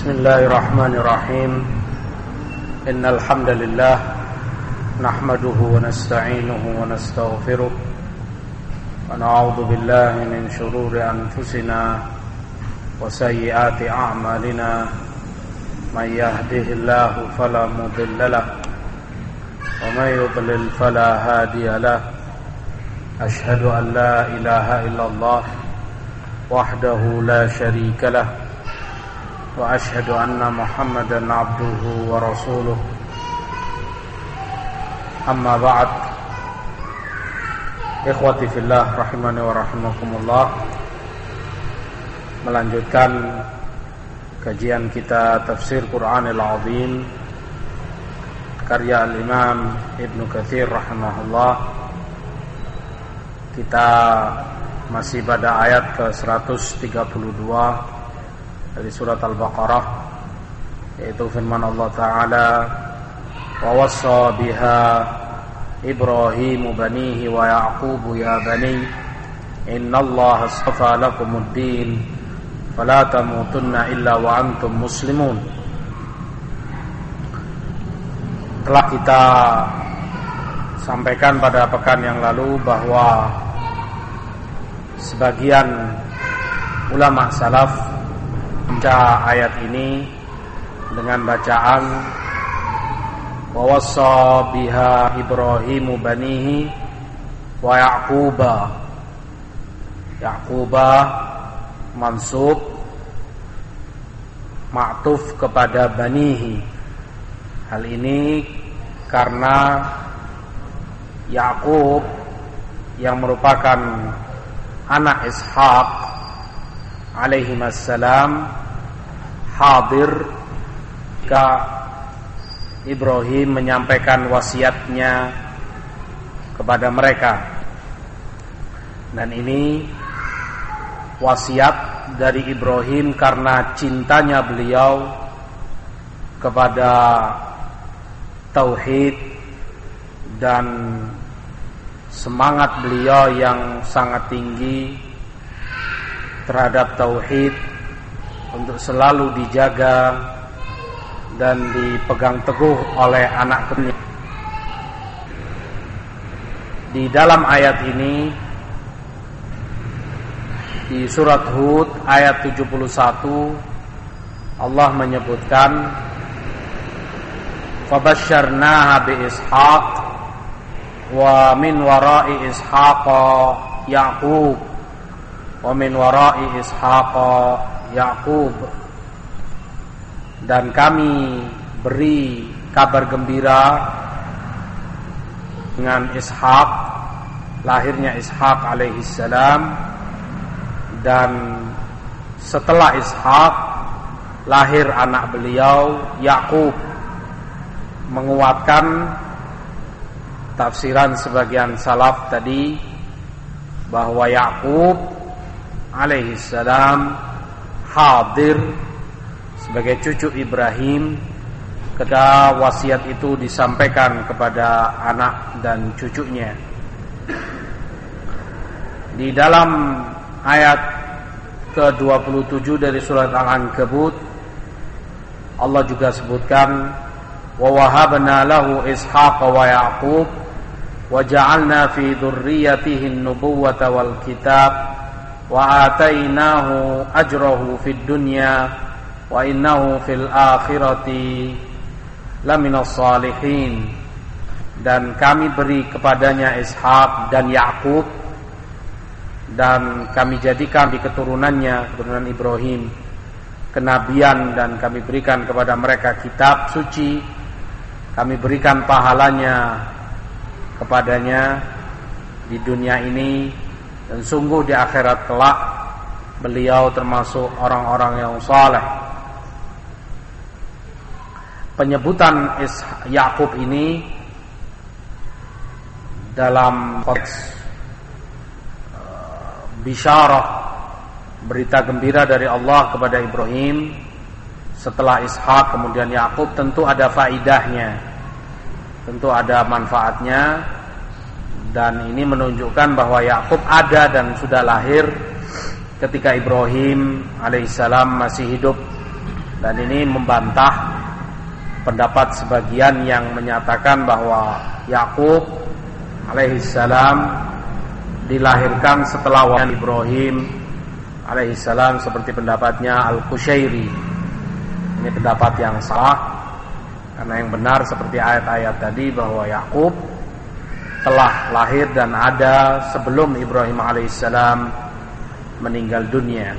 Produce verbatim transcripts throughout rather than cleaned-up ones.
Bismillahirrahmanirrahim. Innal hamdalillah nahmaduhu wa nasta'inuhu wa nastaghfiruh wa na'udzu billahi min shururi anfusina wa sayyiati a'malina. May yahdihillahu fala mudilla lahu wa may yudlil fala hadiya lahu. Ashhadu an la ilaha illallah wahdahu la syarika lahu wa ashhadu anna Muhammadan abduhu wa rasuluh. Amma ba'd. Ikhwati fillah rahimani wa rahimakumullah. Melanjutkan kajian kita tafsir Qur'anil Azim karya Al-Imam Ibnu Katsir rahimahullah. Kita masih pada ayat ke seratus tiga puluh dua dari surat Al-Baqarah, yaitu firman Allah Ta'ala, wa wassa biha Ibrahim banihi wa Ya'qub ya bani innallaha astafa lakumuddin fala tamutunna illa wa antum muslimun. Telah kita sampaikan pada pekan yang lalu bahwa sebagian ulama salaf membaca ayat ini dengan bacaan wa wassa biha Ibrahimu banihi wa Ya'quba. Ya'quba mansub ma'tuf kepada banihi. Hal ini karena Ya'qub yang merupakan anak Ishaq alaihimassalam hadir ketika Ibrahim menyampaikan wasiatnya kepada mereka. Dan ini wasiat dari Ibrahim karena cintanya beliau kepada tauhid dan semangat beliau yang sangat tinggi terhadap tauhid untuk selalu dijaga dan dipegang teguh oleh anak keturunannya. Di dalam ayat ini, di surat Hud ayat tujuh puluh satu, Allah menyebutkan fabasyarnaha bi Ishaq wa min wara'i Ishaq Ya'qub wa min wara'i Ishaq Ya'qub. Dan kami beri kabar gembira dengan Ishaq, lahirnya Ishaq alaihissalam, dan setelah Ishaq lahir anak beliau Ya'qub. Menguatkan tafsiran sebagian salaf tadi bahwa Ya'qub alaihissalam hadir sebagai cucu Ibrahim ketika wasiat itu disampaikan kepada anak dan cucunya. Di dalam ayat ke dua puluh tujuh dari surat Al-Ankabut, Allah juga sebutkan wa wahabna lahu Ishaqa wa Ya'qub wa ja'alna fi dzurriyyatihi an-nubuwwata wal kitab wa atainahu ajrahu fid dunya wa innahu fil akhirati laminas salihin. Dan kami beri kepadanya Ishaq dan Ya'qub, dan kami jadikan di keturunannya, keturunan Ibrahim, kenabian, dan kami berikan kepada mereka kitab suci. Kami berikan pahalanya kepadanya di dunia ini, dan sungguh di akhirat kelak beliau termasuk orang-orang yang saleh. Penyebutan Ya'qub ini dalam konteks uh, bisyarah, berita gembira dari Allah kepada Ibrahim setelah Ishaq kemudian Ya'qub, tentu ada faidahnya, tentu ada manfaatnya. Dan ini menunjukkan bahwa Ya'qub ada dan sudah lahir ketika Ibrahim alaihissalam masih hidup. Dan ini membantah pendapat sebagian yang menyatakan bahwa Yakub alaihissalam dilahirkan setelah wafat Ibrahim alaihissalam, seperti pendapatnya Al-Qushairi. Ini pendapat yang salah, karena yang benar seperti ayat-ayat tadi bahwa Yakub telah lahir dan ada sebelum Ibrahim alaihissalam meninggal dunia.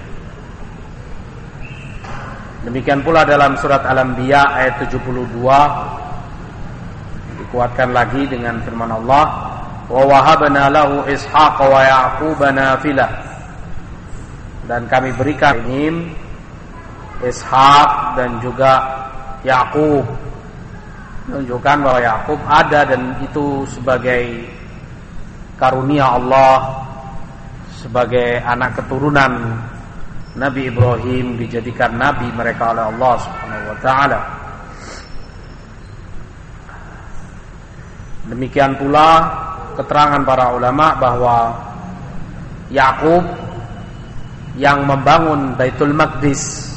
Demikian pula dalam surat Al-Anbiya ayat tujuh puluh dua dikuatkan lagi dengan firman Allah, wa wahabna lahu ishaqa wa yaquba nafilah, dan kami berikan ini Ishaq dan juga Yakub, menunjukkan bahwa Yakub ada dan itu sebagai karunia Allah, sebagai anak keturunan Nabi Ibrahim, dijadikan nabi mereka oleh Allah Subhanahu wa taala. Demikian pula keterangan para ulama bahwa Yakub yang membangun Baitul Maqdis.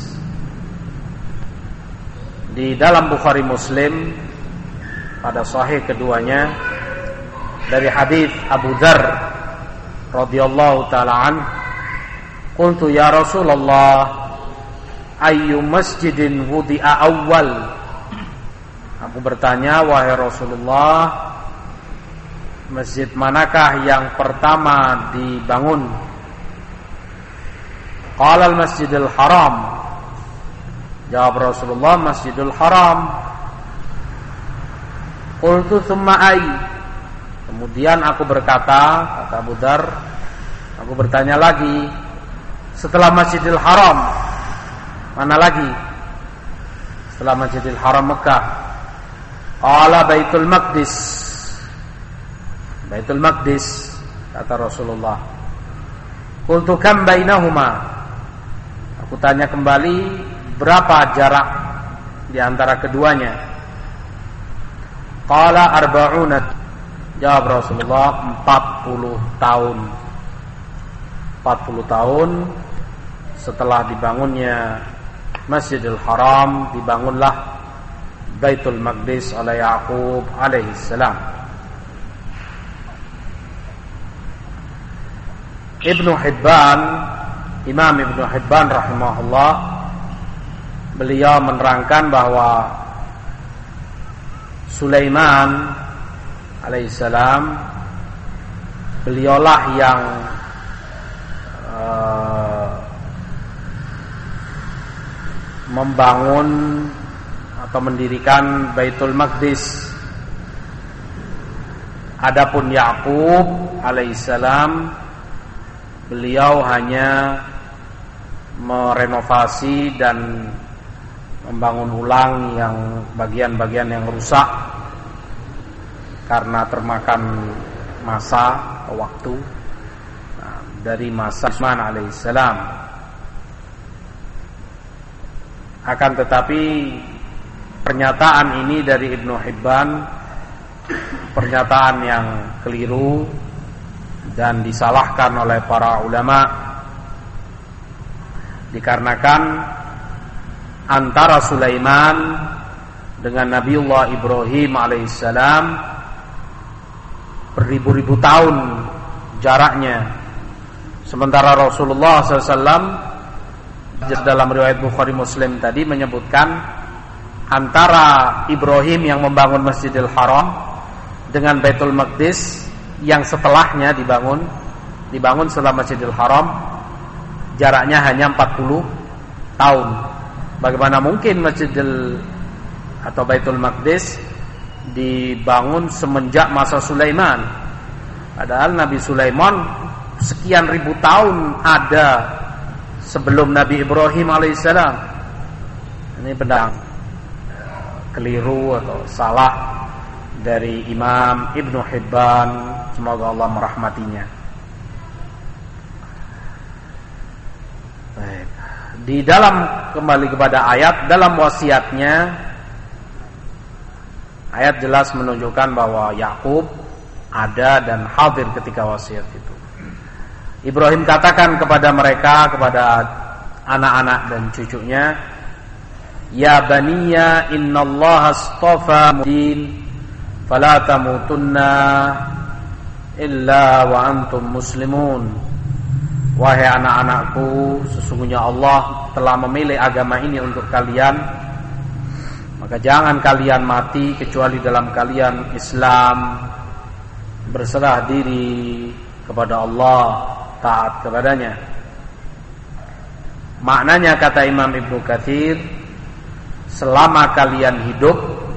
Di dalam Bukhari Muslim pada sahih keduanya dari hadis Abu Dzar radhiyallahu taala an, qultu ya Rasulullah ayyu masjidin wudi'a awwal. Aku bertanya, wahai Rasulullah, masjid manakah yang pertama dibangun? Qala al-Masjidil Haram. Jawab Rasulullah, Masjidil Haram. Qultu tsumma ay. Kemudian aku berkata, kata Abu Dzar, aku bertanya lagi, setelah Masjidil Haram mana lagi? Setelah Masjidil Haram Mekah. Qala Baitul Maqdis. Baitul Maqdis, kata Rasulullah. Qultu kam bainahuma. Aku tanya kembali, berapa jarak di antara keduanya? Qala arba'una. Jawab Rasulullah, empat puluh tahun. empat puluh tahun setelah dibangunnya Masjidil Haram, dibangunlah Baitul Maqdis oleh Yakub alaihissalam. Ibnu Hibban, Imam Ibnu Hibban rahimahullah, beliau menerangkan bahwa Sulaiman alaihissalam, beliaulah yang uh, membangun atau mendirikan Baitul Maqdis. Adapun Yakub alaihissalam, beliau hanya merenovasi dan membangun ulang yang bagian-bagian yang rusak karena termakan masa atau waktu nah, dari masa Sulaiman alaihissalam. Akan tetapi pernyataan ini dari Ibnu Hibban pernyataan yang keliru dan disalahkan oleh para ulama, dikarenakan antara Sulaiman dengan Nabiullah Ibrahim alaihissalam beribu-ribu tahun jaraknya, sementara Rasulullah shallallahu alaihi wasallam dalam riwayat Bukhari Muslim tadi menyebutkan antara Ibrahim yang membangun Masjidil Haram dengan Baitul Maqdis yang setelahnya dibangun dibangun setelah Masjidil Haram, jaraknya hanya empat puluh tahun. Bagaimana mungkin Masjidil atau Baitul Maqdis dibangun semenjak masa Sulaiman? Padahal Nabi Sulaiman sekian ribu tahun ada sebelum Nabi Ibrahim alaihissalam. Ini benar keliru atau salah dari Imam Ibnu Hibban, semoga Allah merahmatinya. Baik. Di dalam, kembali kepada ayat, dalam wasiatnya ayat jelas menunjukkan bahwa Yakub ada dan hadir ketika wasiat itu. Ibrahim katakan kepada mereka, kepada anak-anak dan cucunya, Ya baniya innallaha astafa din fala tamutunna illa wa antum muslimun. Wahai anak-anakku, sesungguhnya Allah telah memilih agama ini untuk kalian, maka jangan kalian mati kecuali dalam kalian Islam, berserah diri kepada Allah, taat kepadanya. Maknanya kata Imam Ibnu Katsir, selama kalian hidup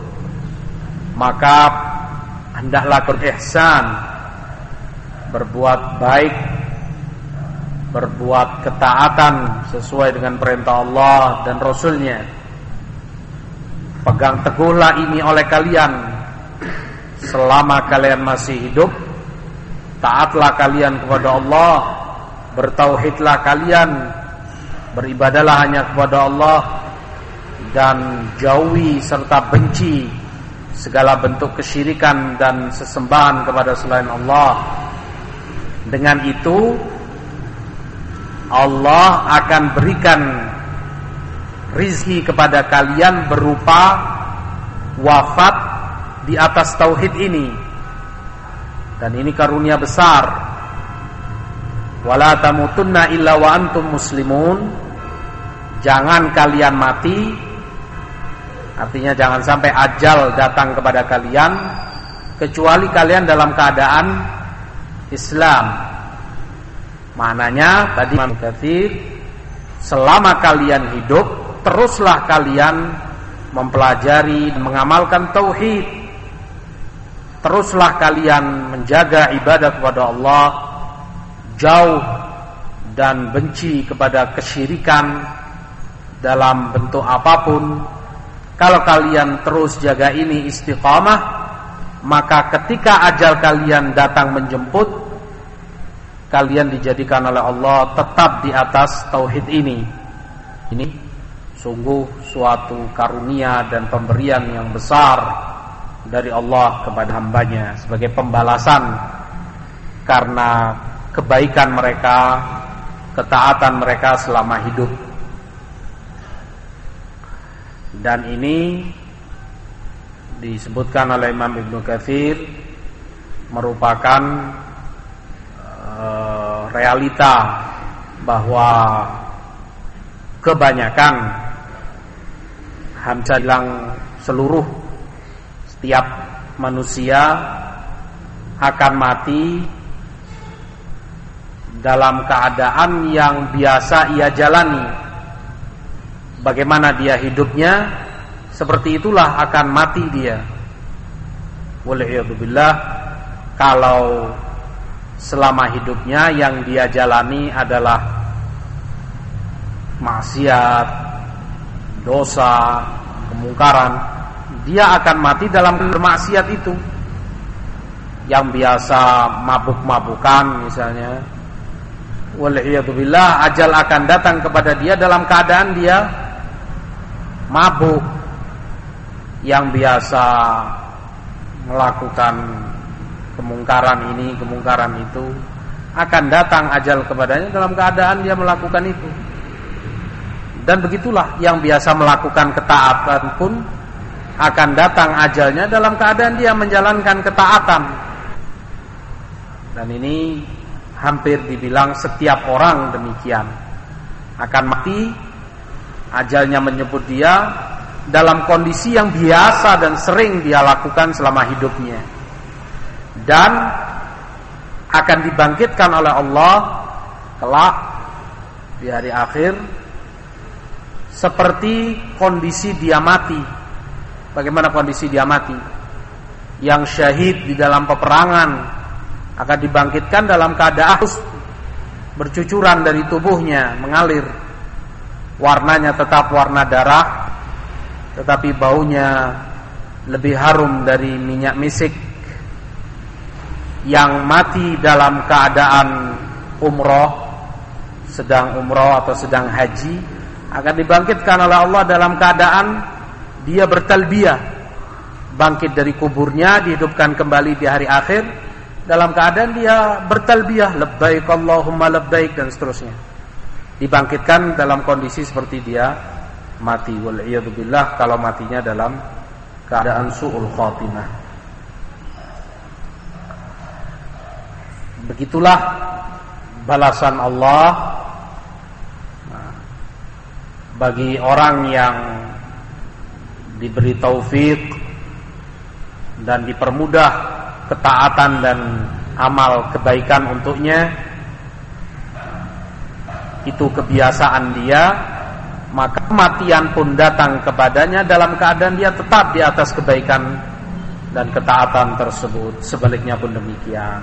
maka hendaklah berihsan, berbuat baik, berbuat ketaatan sesuai dengan perintah Allah dan Rasulnya. Pegang teguhlah ini oleh kalian selama kalian masih hidup. Taatlah kalian kepada Allah, bertauhidlah kalian, beribadahlah hanya kepada Allah, dan jauhi serta benci segala bentuk kesyirikan dan sesembahan kepada selain Allah. Dengan itu Allah akan berikan rizki kepada kalian berupa wafat di atas tauhid ini, dan ini karunia besar. Wala tamutunna illa wa antum muslimun. Jangan kalian mati, artinya jangan sampai ajal datang kepada kalian kecuali kalian dalam keadaan Islam. Maknanya tadi Imam Katsir, selama kalian hidup teruslah kalian mempelajari dan mengamalkan tauhid. Teruslah kalian menjaga ibadah kepada Allah, jauh dan benci kepada kesyirikan dalam bentuk apapun. Kalau kalian terus jaga ini istiqamah, maka ketika ajal kalian datang menjemput, kalian dijadikan oleh Allah tetap di atas tauhid ini. Ini sungguh suatu karunia dan pemberian yang besar dari Allah kepada hambanya sebagai pembalasan karena kebaikan mereka, ketaatan mereka selama hidup. Dan ini disebutkan oleh Imam Ibnu Katsir merupakan uh, realita bahwa kebanyakan, hampir bilang seluruh setiap manusia akan mati dalam keadaan yang biasa ia jalani. Bagaimana dia hidupnya, seperti itulah akan mati dia. Wal'iyadzubillah, kalau selama hidupnya yang dia jalani adalah maksiat, dosa, kemungkaran, dia akan mati dalam bermaksiat itu. Yang biasa mabuk-mabukan misalnya, wal'iyadzubillah, ajal akan datang kepada dia dalam keadaan dia mabuk. Yang biasa melakukan kemungkaran ini, kemungkaran itu, akan datang ajal kepadanya dalam keadaan dia melakukan itu. Dan begitulah yang biasa melakukan ketaatan pun akan datang ajalnya dalam keadaan dia menjalankan ketaatan. Dan ini hampir dibilang setiap orang demikian, akan mati, ajalnya menyebut dia dalam kondisi yang biasa dan sering dia lakukan selama hidupnya, dan akan dibangkitkan oleh Allah kelak di hari akhir seperti kondisi dia mati. Bagaimana kondisi dia mati? Yang syahid di dalam peperangan akan dibangkitkan dalam keadaan bercucuran dari tubuhnya, mengalir. Warnanya tetap warna darah, tetapi baunya lebih harum dari minyak misik. Yang mati dalam keadaan umroh, sedang umroh atau sedang haji, akan dibangkitkan oleh Allah dalam keadaan dia bertalbiyah, bangkit dari kuburnya, dihidupkan kembali di hari akhir dalam keadaan dia bertalbiyah, labbaik Allahumma labbaik, dan seterusnya. Dibangkitkan dalam kondisi seperti dia mati, wal iyad billah, kalau matinya dalam keadaan su'ul khatimah. Begitulah balasan Allah bagi orang yang diberi taufik dan dipermudah ketaatan dan amal kebaikan untuknya, itu kebiasaan dia, maka kematian pun datang kepadanya dalam keadaan dia tetap di atas kebaikan dan ketaatan tersebut. Sebaliknya pun demikian.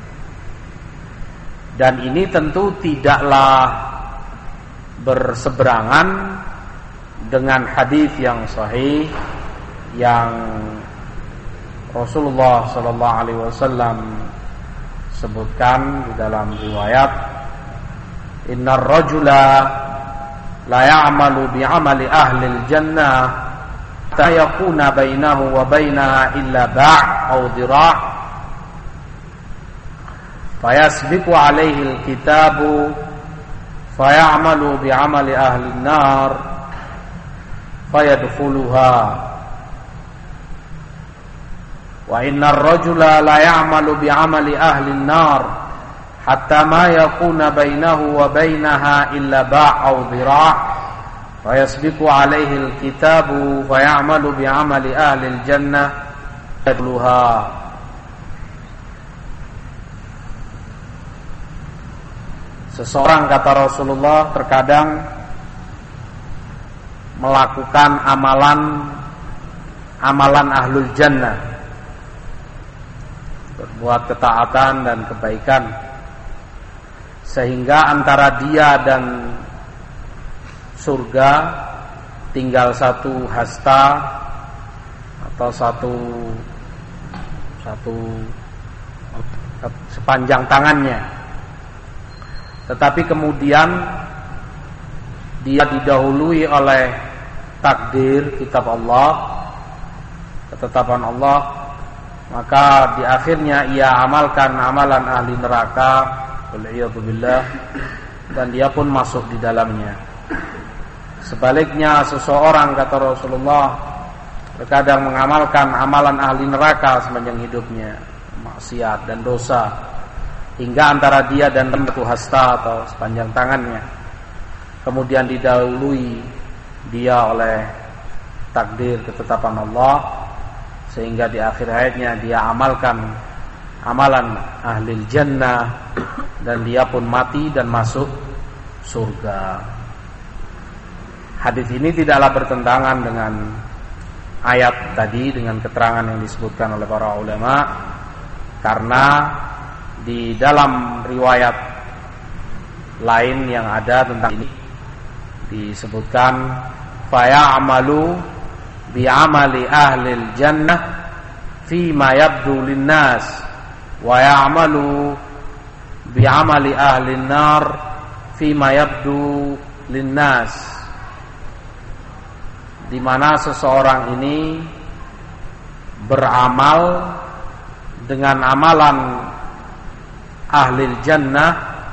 Dan ini tentu tidaklah berseberangan dengan hadis yang sahih yang Rasulullah sallallahu alaihi wasallam sebutkan di dalam riwayat, innar rajula la ya'malu bi'amali ahli al-jannah hatta yakuna bainahu wa bainaha illa ba' aw dira' fayasbiqu alaihi al-kitabu fayamalu bi'amali ahli an-nar fayadkhuluha wa innar rajula la ya'malu bi'amali ahli an-nar hatta ma yakuna bainahu wa bainaha illa ba' aw dira' fayasbiqu alaihi al-kitabu fayamalu bi'amali ahli al-jannah fayadkhuluha. Seseorang, kata Rasulullah, terkadang melakukan amalan amalan ahlul jannah, berbuat ketaatan dan kebaikan, sehingga antara dia dan surga tinggal satu hasta atau satu satu sepanjang tangannya. Tetapi kemudian dia didahului oleh takdir kitab Allah, ketetapan Allah, maka di akhirnya ia amalkan amalan ahli neraka, waliyadzubillah, dan dia pun masuk di dalamnya. Sebaliknya, seseorang, kata Rasulullah, terkadang mengamalkan amalan ahli neraka sepanjang hidupnya, maksiat dan dosa, hingga antara dia dan satu hasta atau sepanjang tangannya. Kemudian didahului dia oleh takdir ketetapan Allah, sehingga di akhir hayatnya dia amalkan amalan ahli jannah, dan dia pun mati dan masuk surga. Hadis ini tidaklah bertentangan dengan ayat tadi, dengan keterangan yang disebutkan oleh para ulama, karena di dalam riwayat lain yang ada tentang ini disebutkan faya'malu bi'amali ahlil jannah fi ma yabdu linnas wa ya'malu bi'amali ahlin nar fi ma yabdu linnas, di mana seseorang ini beramal dengan amalan ahli jannah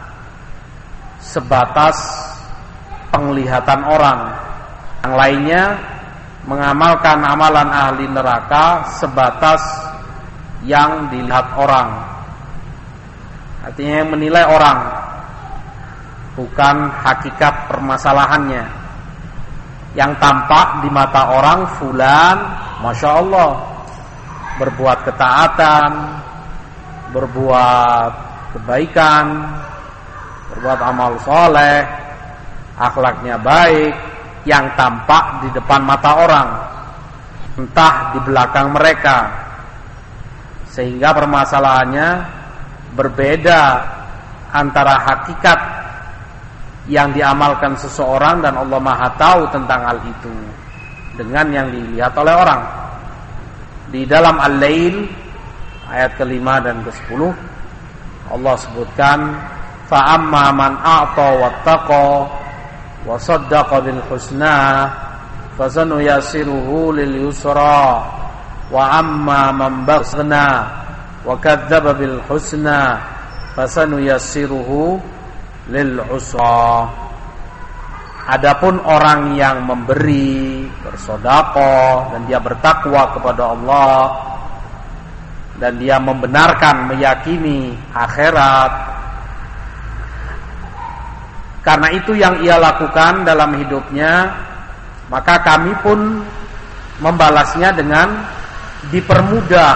sebatas penglihatan orang, yang lainnya mengamalkan amalan ahli neraka sebatas yang dilihat orang. Artinya yang menilai orang, bukan hakikat permasalahannya. Yang tampak di mata orang, fulan, masya Allah, berbuat ketaatan, berbuat kebaikan, berbuat amal soleh, akhlaknya baik, yang tampak di depan mata orang, entah di belakang mereka. Sehingga permasalahannya berbeda antara hakikat yang diamalkan seseorang, dan Allah Maha tahu tentang hal itu, dengan yang dilihat oleh orang. Di dalam Al-Lail ayat kelima dan kesepuluh, Allah sebutkan, fa amma man a'ta wattaqa wa saddaqa bil husna fasanuyassiruhu lil yusra wa amma man baghna wa kadzdzaba bil husna fasanuyassiruhu lil usra. Adapun orang yang memberi, bersedekah, dan dia bertakwa kepada Allah, dan dia membenarkan, meyakini akhirat, karena itu yang ia lakukan dalam hidupnya, maka kami pun membalasnya dengan dipermudah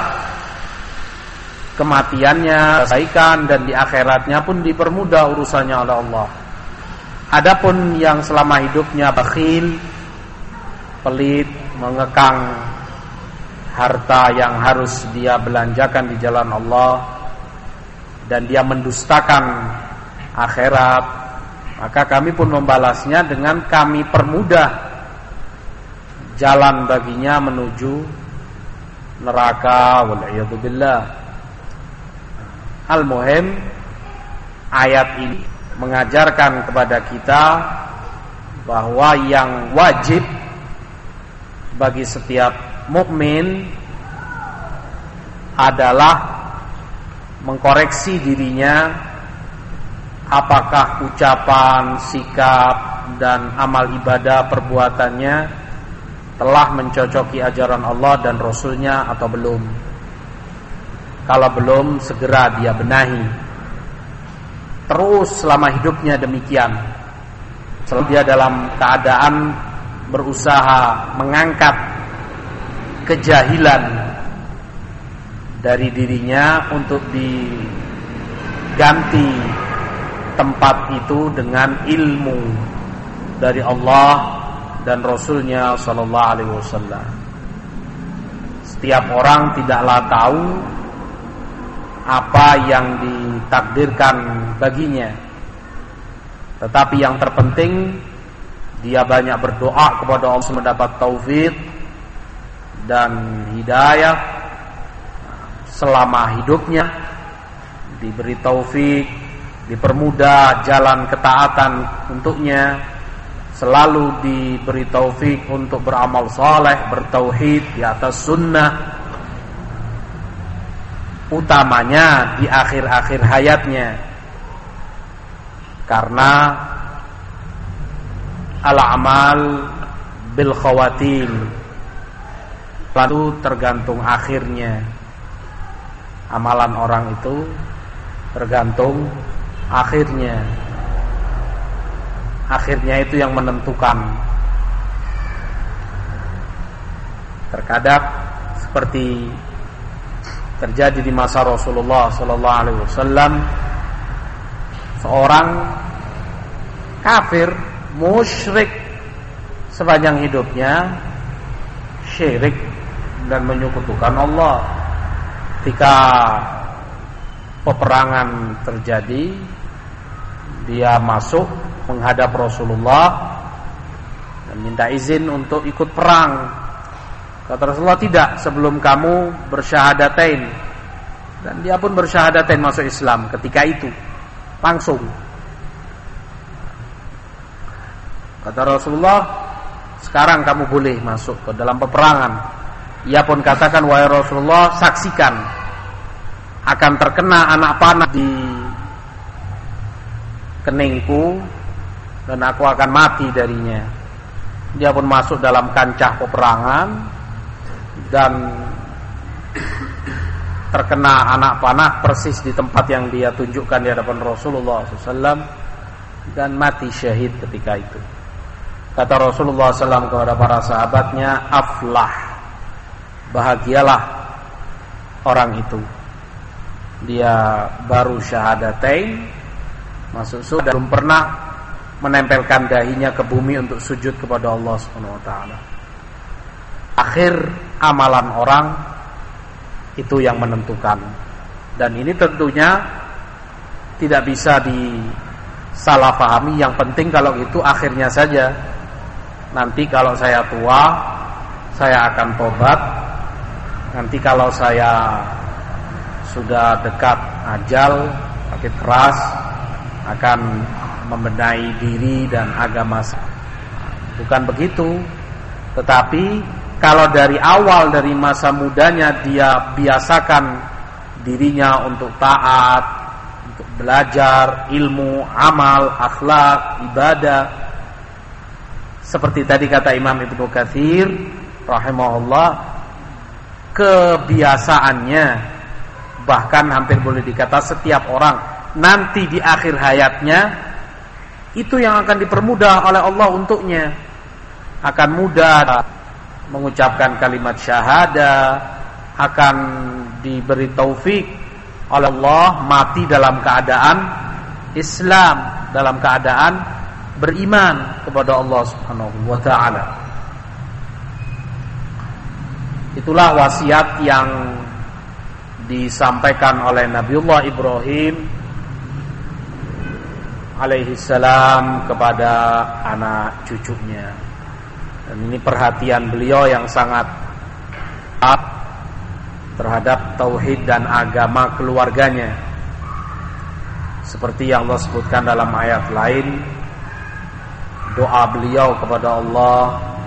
kematiannya, kebaikan, dan di akhiratnya pun dipermudah urusannya oleh Allah. Adapun yang selama hidupnya bakhil, pelit, mengekang harta yang harus dia belanjakan di jalan Allah, dan dia mendustakan akhirat, maka kami pun membalasnya dengan kami permudah jalan baginya menuju neraka, wal'iyadzubillah. Al-muhim, ayat ini mengajarkan kepada kita bahwa yang wajib bagi setiap mukmin adalah mengkoreksi dirinya, apakah ucapan, sikap, dan amal ibadah perbuatannya telah mencocoki ajaran Allah dan Rasulnya atau belum. Kalau belum, segera dia benahi. Terus selama hidupnya demikian, selalu dia dalam keadaan berusaha mengangkat kejahilan dari dirinya untuk diganti tempat itu dengan ilmu dari Allah dan Rasulnya Sallallahu Alaihi Wasallam. Setiap orang tidaklah tahu apa yang ditakdirkan baginya, tetapi yang terpenting dia banyak berdoa kepada Allah mendapat taufik dan hidayah selama hidupnya, diberi taufik, dipermudah jalan ketaatan untuknya, selalu diberi taufik untuk beramal saleh, bertauhid di atas sunnah, utamanya di akhir-akhir hayatnya, karena al-amal bil khawatim, lalu tergantung akhirnya. Amalan orang itu tergantung akhirnya. Akhirnya itu yang menentukan. Terkadang seperti terjadi di masa Rasulullah sallallahu alaihi wasallam, seorang kafir musyrik sepanjang hidupnya, syirik dan menyekutukan Allah. Ketika peperangan terjadi, dia masuk menghadap Rasulullah dan minta izin untuk ikut perang. Kata Rasulullah, tidak, sebelum kamu bersyahadatain. Dan dia pun bersyahadatain masuk Islam ketika itu, langsung. Kata Rasulullah, sekarang kamu boleh masuk ke dalam peperangan. Ia pun katakan, wahai Rasulullah, saksikan, akan terkena anak panah di keningku dan aku akan mati darinya. Dia pun masuk dalam kancah peperangan dan terkena anak panah persis di tempat yang dia tunjukkan di hadapan Rasulullah shallallahu alaihi wasallam dan mati syahid ketika itu. Kata Rasulullah shallallahu alaihi wasallam kepada para sahabatnya, aflah, bahagialah orang itu, dia baru syahadatain, masuk surga, belum pernah menempelkan dahinya ke bumi untuk sujud kepada Allah Subhanahu wa taala. Akhir amalan orang itu yang menentukan. Dan ini tentunya tidak bisa disalahpahami. Yang penting kalau itu akhirnya saja. Nanti kalau saya tua, saya akan tobat. Nanti kalau saya sudah dekat ajal, sakit keras, akan membenahi diri dan agama. Bukan begitu. Tetapi kalau dari awal, dari masa mudanya dia biasakan dirinya untuk taat, untuk belajar ilmu, amal, akhlak, ibadah, Seperti tadi kata Imam Ibnu Katsir rahimahullah, kebiasaannya, bahkan hampir boleh dikata setiap orang nanti di akhir hayatnya itu yang akan dipermudah oleh Allah untuknya, akan mudah mengucapkan kalimat syahadah, akan diberi taufik oleh Allah mati dalam keadaan Islam, dalam keadaan beriman kepada Allah Subhanahu wa taala. Itulah wasiat yang disampaikan oleh Nabiullah Ibrahim alaihi salam kepada anak cucunya. Dan ini perhatian beliau yang sangat terhadap tauhid dan agama keluarganya. Seperti yang Allah sebutkan dalam ayat lain, doa beliau kepada Allah,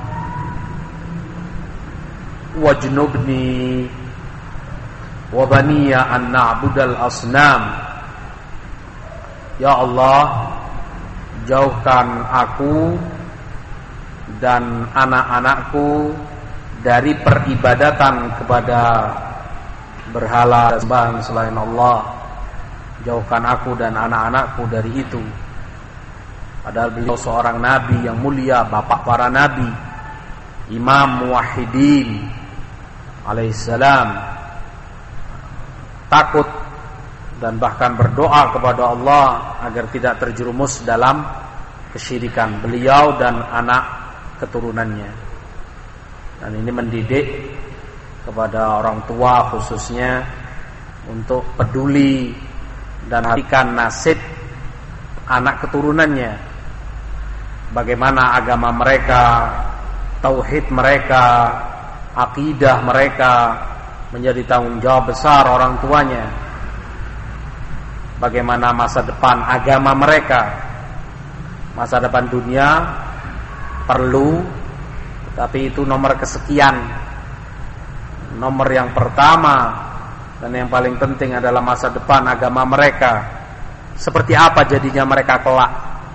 wajnubni wa baniya an na'budal asnam. Ya Allah, jauhkan aku dan anak-anakku dari peribadatan kepada berhala sembahan selain Allah. Jauhkan aku dan anak-anakku dari itu. Padahal beliau seorang nabi yang mulia, bapak para nabi, imam muwahhidin alaihissalam, takut dan bahkan berdoa kepada Allah agar tidak terjerumus dalam kesyirikan beliau dan anak keturunannya. Dan ini mendidik kepada orang tua khususnya untuk peduli dan perhatikan nasib anak keturunannya, bagaimana agama mereka, tauhid mereka, akidah mereka menjadi tanggung jawab besar orang tuanya. Bagaimana masa depan agama mereka, masa depan dunia perlu, tapi itu nomor kesekian. Nomor yang pertama dan yang paling penting adalah masa depan agama mereka. Seperti apa jadinya mereka kelak,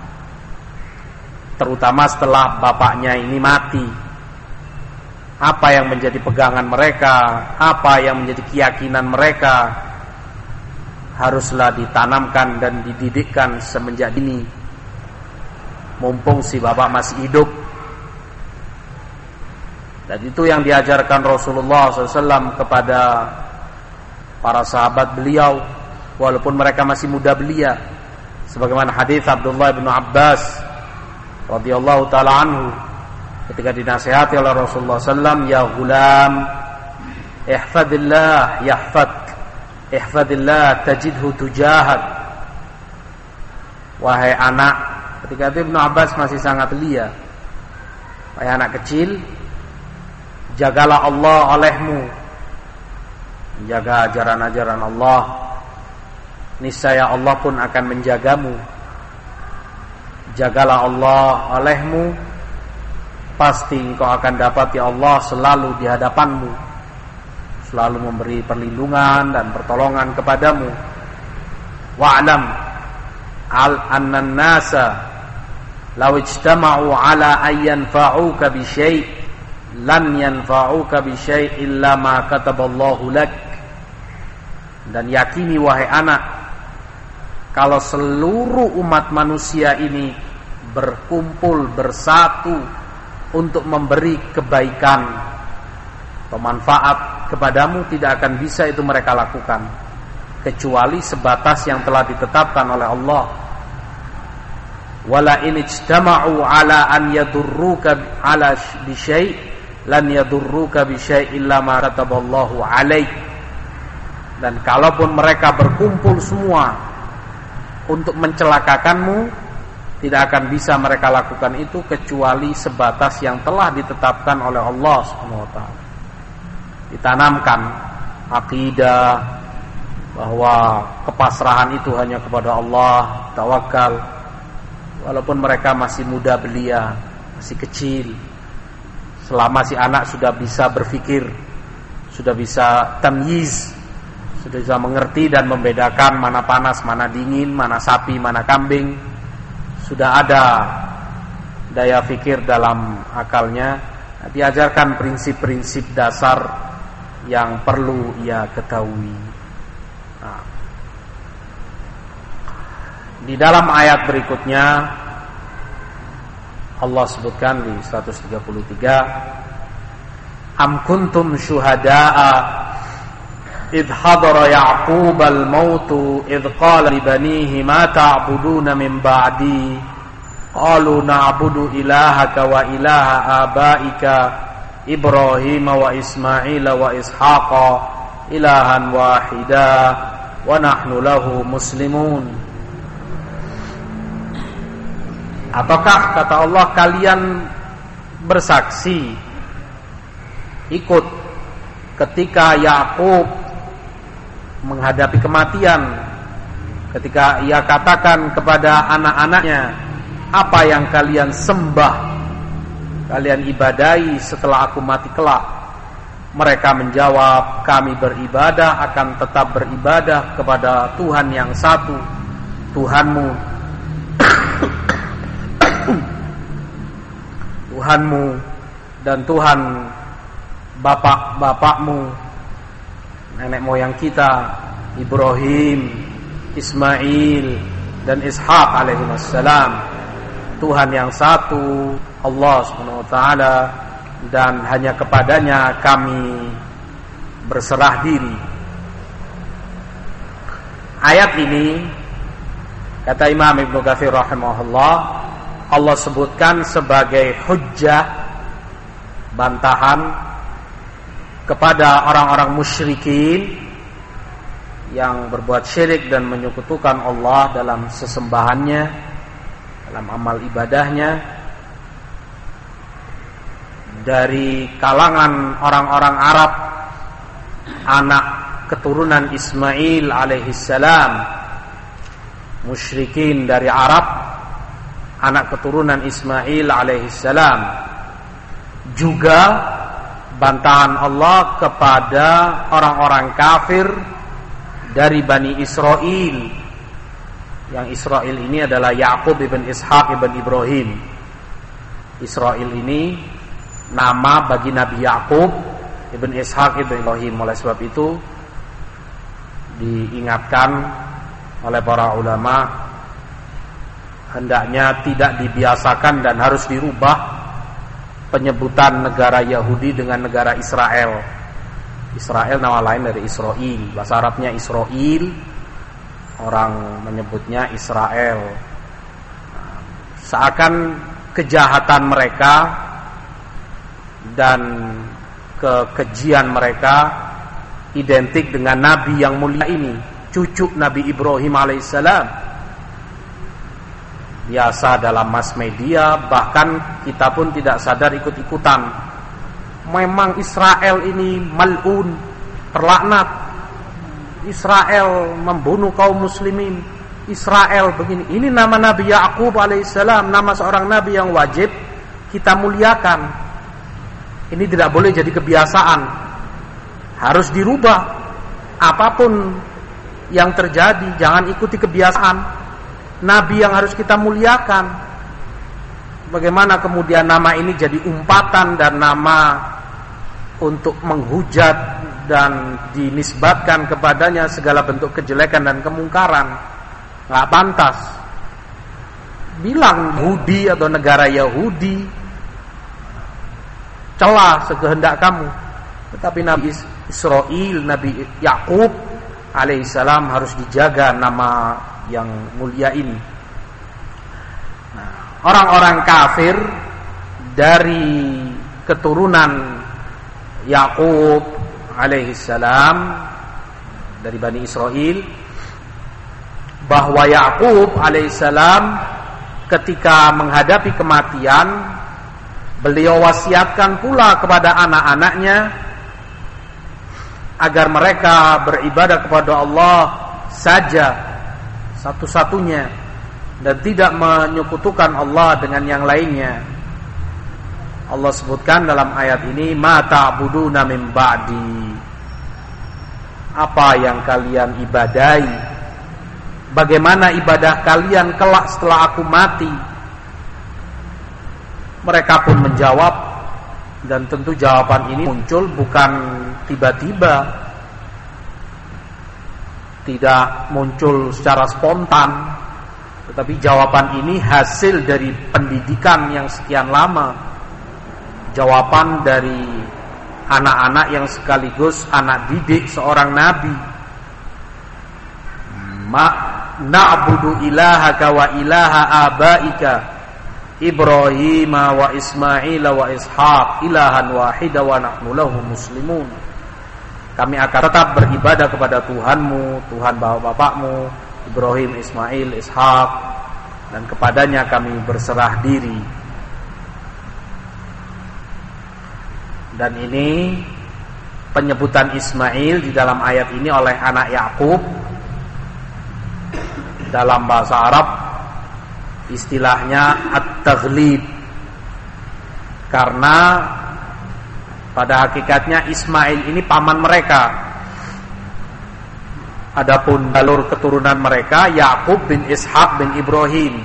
terutama setelah bapaknya ini mati. Apa yang menjadi pegangan mereka, apa yang menjadi keyakinan mereka, haruslah ditanamkan dan dididikkan semenjak dini, mumpung si bapak masih hidup. Dan itu yang diajarkan Rasulullah shallallahu alaihi wasallam kepada para sahabat beliau, walaupun mereka masih muda belia. Sebagaimana hadis Abdullah bin Abbas radhiyallahu taala anhu, ketika dinasihati oleh Rasulullah shallallahu alaihi wasallam, ya gulam, ihfadillah yahfad, ihfadillah tajidhu tujahad. Wahai anak, ketika itu Ibnu Abbas masih sangat belia, wahai anak kecil, jagalah Allah olehmu, menjaga ajaran-ajaran Allah, niscaya Allah pun akan menjagamu. Jagalah Allah olehmu, pasti engkau akan dapati Allah selalu di hadapanmu, selalu memberi perlindungan dan pertolongan kepadamu. Wa'lam al annan nasa law ijtama'u ala an yanfa'uka bi syai' lan yanfa'uka bi syai' illa ma kataballahu lak. Dan yakini wahai anak, kalau seluruh umat manusia ini berkumpul bersatu untuk memberi kebaikan atau manfaat kepadamu, tidak akan bisa itu mereka lakukan kecuali sebatas yang telah ditetapkan oleh Allah. Wala in ijtama'u ala an yadurruka ala bi syai' lan yadurruka bi syai' illa ma kataballahu alaik. Dan kalaupun mereka berkumpul semua untuk mencelakakanmu, tidak akan bisa mereka lakukan itu kecuali sebatas yang telah ditetapkan oleh Allah Subhanahu wa taala. Ditanamkan akidah bahwa kepasrahan itu hanya kepada Allah, tawakal. Walaupun mereka masih muda belia, masih kecil, selama si anak sudah bisa berpikir, sudah bisa tamyiz, sudah bisa mengerti dan membedakan mana panas, mana dingin, mana sapi, mana kambing, sudah ada daya fikir dalam akalnya, diajarkan prinsip-prinsip dasar yang perlu ia ketahui. Nah, di dalam ayat berikutnya Allah sebutkan di seratus tiga puluh tiga, Am kuntum syuhada'a idh hadara Ya'qub al-mautu idh qala li banihi ma ta'buduna min ba'di qalu na'budu ilahaka wa ilaha abaika Ibrahim wa Ismail wa Ishaqa ilahan wahida wa nahnu lahu muslimun. Apakah, kata Allah, kalian bersaksi ikut ketika Yakub menghadapi kematian, ketika ia katakan kepada anak-anaknya, apa yang kalian sembah, kalian ibadahi setelah aku mati kelak? Mereka menjawab, kami beribadah, akan tetap beribadah kepada Tuhan yang satu, Tuhanmu Tuhanmu dan Tuhan bapak-bapakmu, nenek moyang kita, Ibrahim, Ismail dan Ishaq alaihi wassalam. Tuhan yang satu, Allah subhanahu wa ta'ala, dan hanya kepadanya kami berserah diri. Ayat ini, kata Imam Ibnu Katsir rahimahullah, Allah sebutkan sebagai hujjah, bantahan kepada orang-orang musyrikin yang berbuat syirik dan menyekutukan Allah dalam sesembahannya, dalam amal ibadahnya, dari kalangan orang-orang Arab, anak keturunan Ismail alaihissalam, musyrikin dari Arab, anak keturunan Ismail alaihissalam. Juga bantahan Allah kepada orang-orang kafir dari Bani Israel, yang Israel ini adalah Ya'qub ibn Ishaq ibn Ibrahim. Israel ini nama bagi Nabi Ya'qub ibn Ishaq ibn Ibrahim. Oleh sebab itu diingatkan oleh para ulama, hendaknya tidak dibiasakan dan harus dirubah penyebutan negara Yahudi dengan negara Israel. Israel nama lain dari Israel, bahasa Arabnya Israel, orang menyebutnya Israel. Seakan kejahatan mereka dan kekejian mereka identik dengan Nabi yang mulia ini, cucu Nabi Ibrahim alaihissalam. Biasa dalam mass media, bahkan kita pun tidak sadar ikut-ikutan. Memang Israel ini mal'un, terlaknat. Israel membunuh kaum muslimin. Israel begini. Ini nama Nabi Ya'qub alaihissalam, nama seorang nabi yang wajib kita muliakan. Ini tidak boleh jadi kebiasaan, harus dirubah. Apapun yang terjadi, jangan ikuti kebiasaan. Nabi yang harus kita muliakan. Bagaimana kemudian nama ini jadi umpatan dan nama untuk menghujat dan dinisbatkan kepadanya segala bentuk kejelekan dan kemungkaran? Nggak pantas. Bilang Yahudi atau negara Yahudi, celah sekehendak kamu. Tetapi Nabi Israel, Nabi Ya'qub alaihissalam harus dijaga nama yang mulia ini. Nah, orang-orang kafir dari keturunan Ya'qub alaihissalam, dari Bani Israel, bahwa Ya'qub alaihissalam ketika menghadapi kematian, beliau wasiatkan pula kepada anak-anaknya agar mereka beribadah kepada Allah saja, satu-satunya, dan tidak menyekutukan Allah dengan yang lainnya. Allah sebutkan dalam ayat ini, ma ta'buduna min ba'di, apa yang kalian ibadahi, bagaimana ibadah kalian kelak setelah aku mati. Mereka pun menjawab, dan tentu jawaban ini muncul bukan tiba-tiba, tidak muncul secara spontan, tetapi jawaban ini hasil dari pendidikan yang sekian lama, jawaban dari anak-anak yang sekaligus anak didik seorang nabi. Ma na'budu ilahaka wa ilaha abaika Ibrahim wa Ismail wa Ishaq ilahan wahida wa nahnu lahu muslimun. Kami akan tetap beribadah kepada Tuhanmu, Tuhan bapak-bapakmu Ibrahim, Ismail, Ishaq, dan kepadanya kami berserah diri. Dan ini penyebutan Ismail di dalam ayat ini oleh anak Yakub. Dalam bahasa Arab istilahnya at-taghlib, karena pada hakikatnya Ismail ini paman mereka. Adapun jalur keturunan mereka Yakub bin Ishaq bin Ibrahim.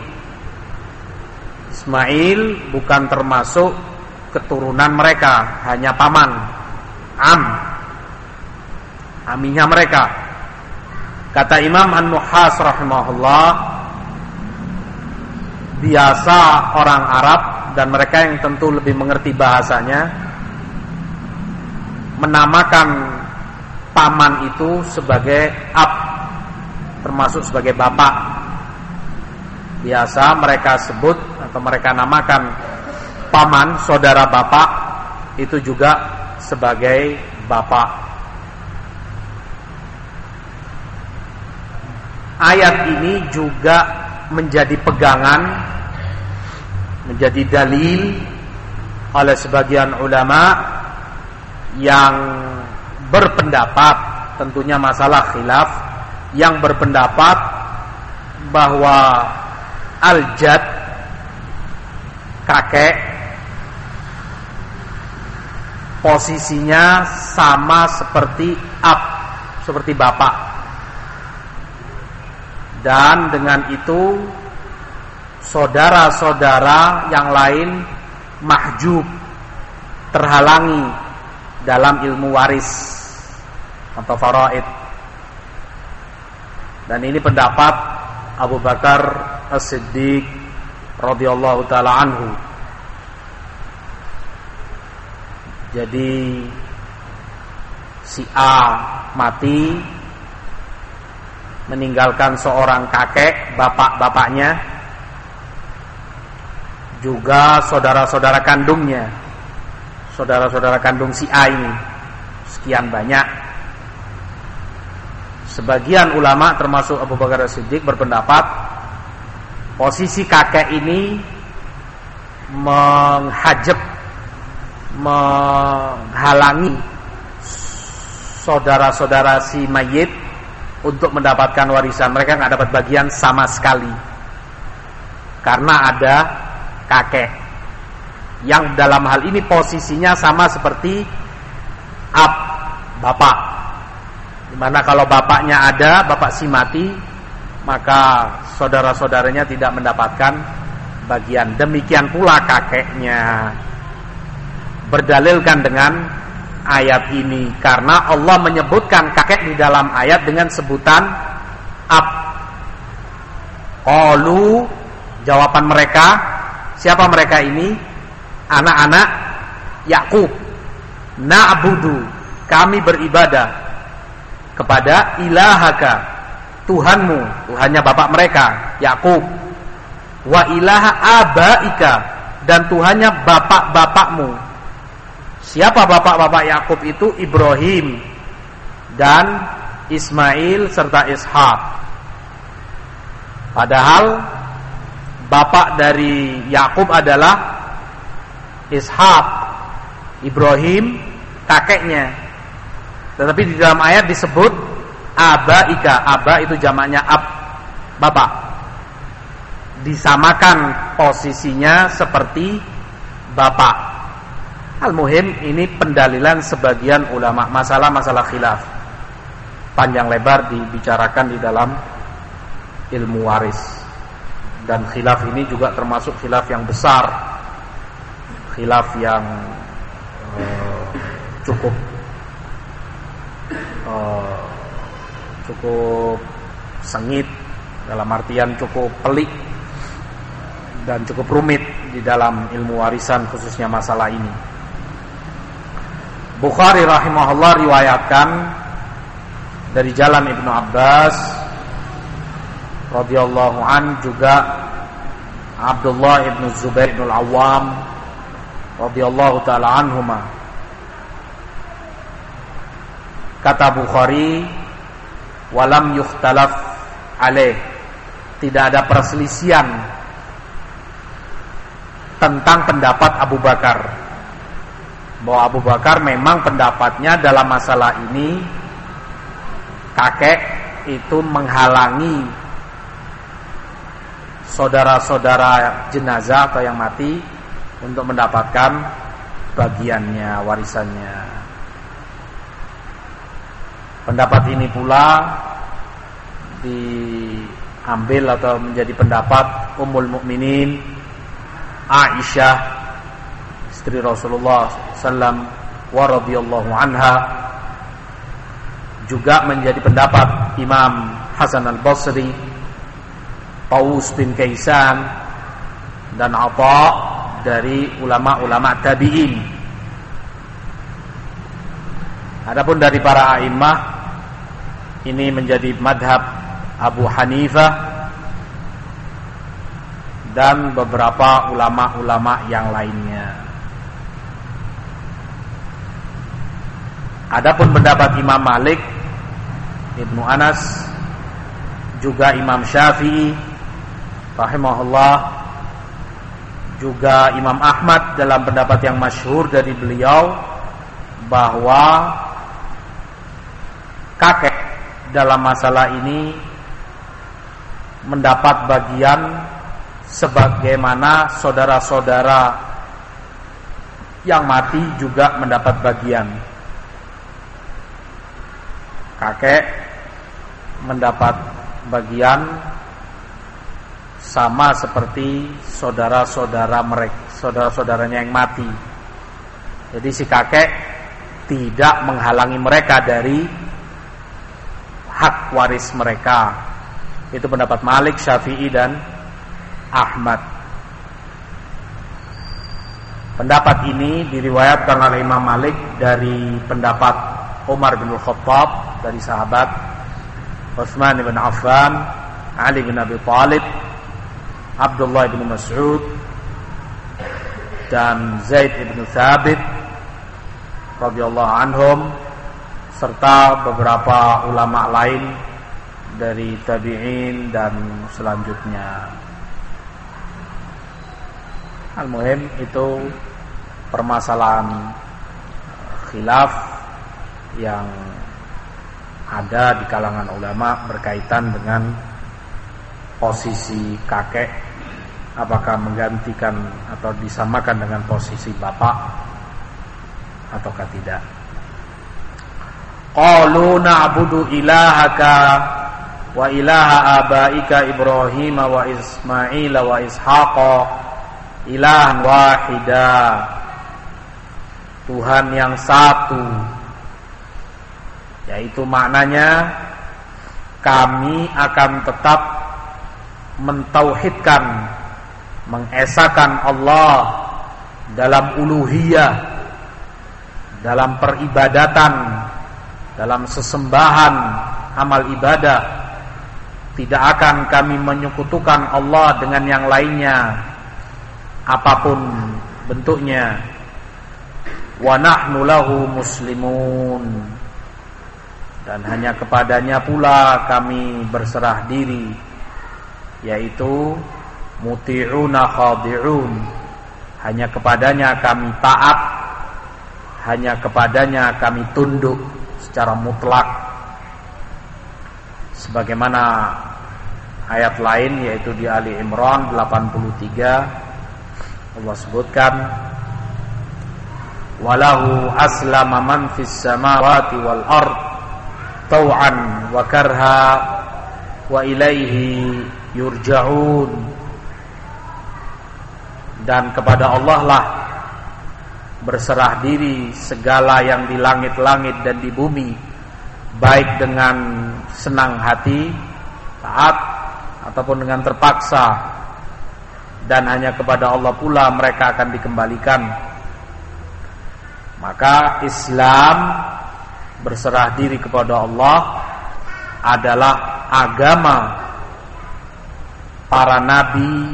Ismail bukan termasuk keturunan mereka, hanya paman, am, aminya mereka. Kata Imam An-Nuhas rahimahullah, biasa orang Arab dan mereka yang tentu lebih mengerti bahasanya menamakan paman itu sebagai ab, termasuk sebagai bapak. Biasa mereka sebut atau mereka namakan paman, saudara bapak, itu juga sebagai bapak. Ayat ini juga menjadi pegangan, menjadi dalil oleh sebagian ulama yang berpendapat, tentunya masalah khilaf, yang berpendapat bahwa al-jad, kakek, posisinya sama seperti ab, seperti bapak. Dan dengan itu saudara-saudara yang lain mahjub, terhalangi dalam ilmu waris atau faraid. Dan ini pendapat Abu Bakar As-Siddiq radhiyallahu taala anhu. Jadi si A mati, meninggalkan seorang kakek, bapak-bapaknya, juga saudara-saudara kandungnya, saudara-saudara kandung si A ini sekian banyak. Sebagian ulama termasuk Abu Bakar As-Siddiq berpendapat posisi kakek ini menghajab, menghalangi saudara-saudara si mayit untuk mendapatkan warisan. Mereka nggak dapat bagian sama sekali karena ada kakek yang dalam hal ini posisinya sama seperti ab, bapak, dimana kalau bapaknya ada, bapak si mati, maka saudara-saudaranya tidak mendapatkan bagian. Demikian pula kakeknya. Berdalilkan dengan ayat ini karena Allah menyebutkan kakek di dalam ayat dengan sebutan ab. Qalu, jawaban mereka, siapa mereka ini? Anak-anak Yakub. Na'budu, kami beribadah kepada ilahaka, Tuhanmu, Tuhannya bapak mereka Yakub. Wa ilaha abaika, dan Tuhannya bapak-bapakmu. Siapa bapak-bapak Yakub itu? Ibrahim dan Ismail serta Ishak. Padahal bapak dari Yakub adalah Ishak, Ibrahim kakeknya. Tetapi di dalam ayat disebut abaika, aba itu jamaknya ab, bapak. Disamakan posisinya seperti bapak. Al-muhim, ini pendalilan sebagian ulama, masalah-masalah khilaf panjang lebar dibicarakan di dalam ilmu waris. Dan khilaf ini juga termasuk khilaf yang besar, khilaf yang uh, cukup uh, cukup sengit, dalam artian cukup pelik dan cukup rumit di dalam ilmu warisan, khususnya masalah ini. Bukhari rahimahullah riwayatkan dari jalan Ibnu Abbas radhiyallahu an, juga Abdullah ibnu Zubair ibn al-Awwam radhiyallahu taala anhuma. Kata Bukhari, walam yukhtalaf alaih, tidak ada perselisihan tentang pendapat Abu Bakar, bahwa Abu Bakar memang pendapatnya dalam masalah ini kakek itu menghalangi saudara-saudara jenazah atau yang mati untuk mendapatkan bagiannya, warisannya. Pendapat ini pula diambil atau menjadi pendapat Ummul Mukminin Aisyah, istri Rasulullah sallallahu alaihi wasallam wa radhiyallahu anha, juga menjadi pendapat Imam Hasan al-Basri, Taus bin Kaisan, dan Atha dari ulama-ulama tabi'in. Adapun dari para a'immah, ini menjadi madhab Abu Hanifah dan beberapa ulama-ulama yang lainnya. Adapun pendapat Imam Malik, Ibnu Anas, juga Imam Syafi'i rahimahullah, juga Imam Ahmad dalam pendapat yang masyhur dari beliau, bahwa kakek dalam masalah ini mendapat bagian sebagaimana saudara-saudara yang mati juga mendapat bagian. Kakek mendapat bagian sama seperti saudara-saudara mereka, saudara-saudaranya yang mati. Jadi si kakek tidak menghalangi mereka dari hak waris mereka. Itu pendapat Malik, Syafi'i, dan Ahmad. Pendapat ini diriwayatkan oleh Imam Malik dari pendapat Umar bin Khattab, dari sahabat Utsman bin Affan, Ali bin Abi Thalib, Abdullah bin Mas'ud, dan Zaid bin Thabit radhiyallahu anhum, serta beberapa ulama lain dari tabi'in dan selanjutnya. Al-muhim itu permasalahan khilaf yang ada di kalangan ulama berkaitan dengan posisi kakek, apakah menggantikan atau disamakan dengan posisi bapak ataukah tidak. Qalu na'budu ilahaka wa ilaha abaika Ibrahim wa Ismail wa Ishaqa ilahan wahida, Tuhan yang satu, yaitu maknanya kami akan tetap mentauhidkan, mengesakan Allah dalam uluhiyah, dalam peribadatan, dalam sesembahan, amal ibadah. Tidak akan kami menyekutukan Allah dengan yang lainnya, apapun bentuknya. Wa nahnu lahu muslimun, dan hanya kepadanya pula kami berserah diri, yaitu muti'una khadi'un, hanya kepadanya kami taat, hanya kepadanya kami tunduk secara mutlak. Sebagaimana ayat lain, yaitu di Ali Imran delapan puluh tiga, Allah sebutkan walahu aslama man fis samawati wal ard tau'an wa karha wa ilaihi yurja'un, dan kepada Allah lah berserah diri segala yang di langit-langit dan di bumi, baik dengan senang hati, taat, ataupun dengan terpaksa, dan hanya kepada Allah pula mereka akan dikembalikan. Maka Islam berserah diri kepada Allah adalah agama para nabi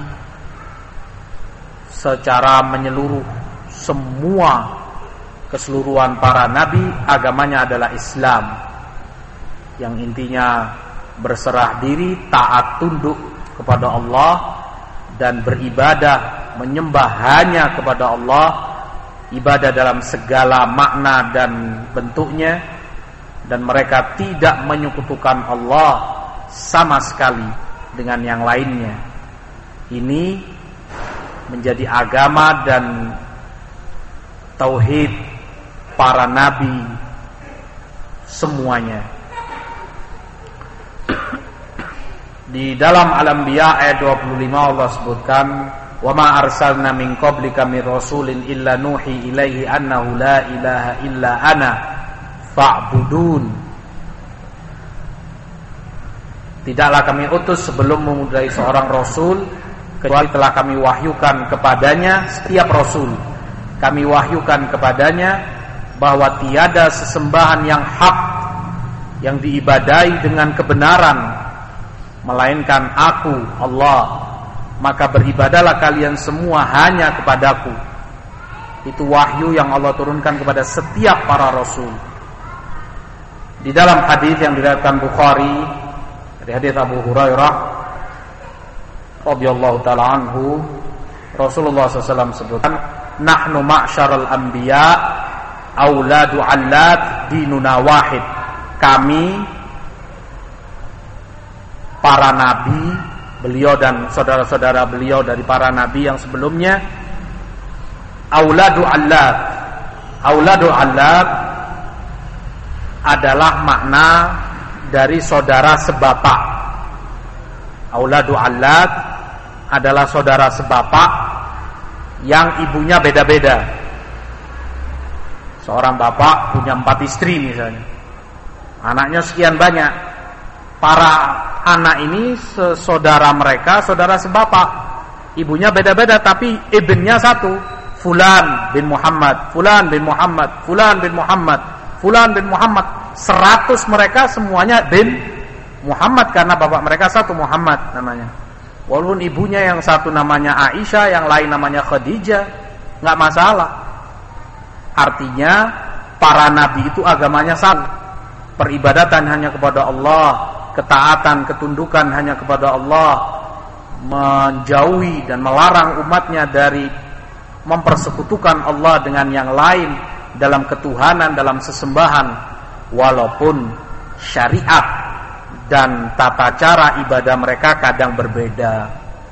secara menyeluruh. Semua keseluruhan para nabi agamanya adalah Islam, yang intinya berserah diri, taat tunduk kepada Allah, dan beribadah menyembah hanya kepada Allah, ibadah dalam segala makna dan bentuknya, dan mereka tidak menyekutukan Allah sama sekali dengan yang lainnya. Ini menjadi agama dan tauhid para nabi semuanya. Di dalam Al-Anbiya ayat dua puluh lima Allah sebutkan, "Wa ma arsalna min qablika min rasulin illa nuhi ilaihi annahu la ilaha illa ana fa'budun." Tidaklah kami utus sebelummu dari seorang rasul kecuali telah kami wahyukan kepadanya, setiap rasul kami wahyukan kepadanya bahwa tiada sesembahan yang hak yang diibadai dengan kebenaran melainkan aku, Allah. Maka beribadalah kalian semua hanya kepadaku. Itu wahyu yang Allah turunkan kepada setiap para rasul. Di dalam hadis yang diriwayatkan Bukhari dari hadis Abu Hurairah radhiyallahu taala anhu, Rasulullah sallallahu alaihi wasallam sebutkan, "Nahnu ma'syarul anbiya auladu allat dinuna wahid." Kami para nabi, beliau dan saudara-saudara beliau dari para nabi yang sebelumnya, auladu allat. Auladu allat adalah makna dari saudara sebapak. Auladu allat adalah saudara sebapak yang ibunya beda-beda. Seorang bapak punya empat istri misalnya, anaknya sekian banyak. Para anak ini saudara mereka, saudara sebapak, ibunya beda-beda tapi ibnnya satu, Fulan bin Muhammad, Fulan bin Muhammad, Fulan bin Muhammad, Fulan bin Muhammad. Seratus mereka semuanya bin Muhammad karena bapak mereka satu, Muhammad namanya. Walaupun ibunya yang satu namanya Aisyah, yang lain namanya Khadijah, nggak masalah. Artinya para nabi itu agamanya satu, peribadatan hanya kepada Allah, ketaatan, ketundukan hanya kepada Allah, menjauhi dan melarang umatnya dari mempersekutukan Allah dengan yang lain dalam ketuhanan, dalam sesembahan, walaupun syariat dan tata cara ibadah mereka kadang berbeda.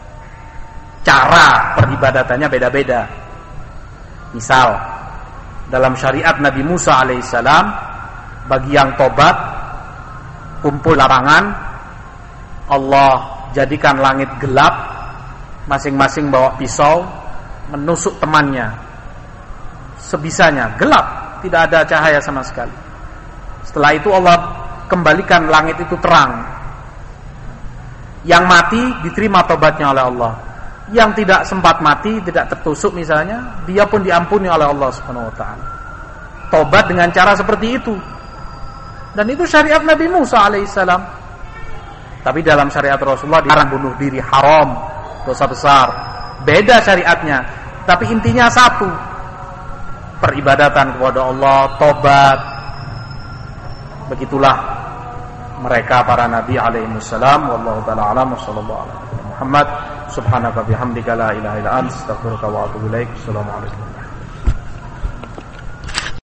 Cara peribadatannya beda-beda. Misal, dalam syariat Nabi Musa alaihissalam, bagi yang tobat, kumpul lapangan, Allah jadikan langit gelap, masing-masing bawa pisau, menusuk temannya sebisanya, gelap, tidak ada cahaya sama sekali. Setelah itu Allah kembalikan langit itu terang. Yang mati diterima tobatnya oleh Allah. Yang tidak sempat mati, tidak tertusuk misalnya, dia pun diampuni oleh Allah Subhanahu wa taala. Tobat dengan cara seperti itu. Dan itu syariat Nabi Musa alaihissalam. Tapi dalam syariat Rasulullah dilarang bunuh diri, haram, dosa besar. Beda syariatnya, tapi intinya satu. Peribadatan kepada Allah, tobat. Begitulah mereka para nabi alaihissalam. Wallahu ta'ala alam wa sallallahu alaihi wa sallam Muhammad subhanaka bihamdika la ilaha illa anta astaghfiruka wa atubu ilaik. Assalamualaikum.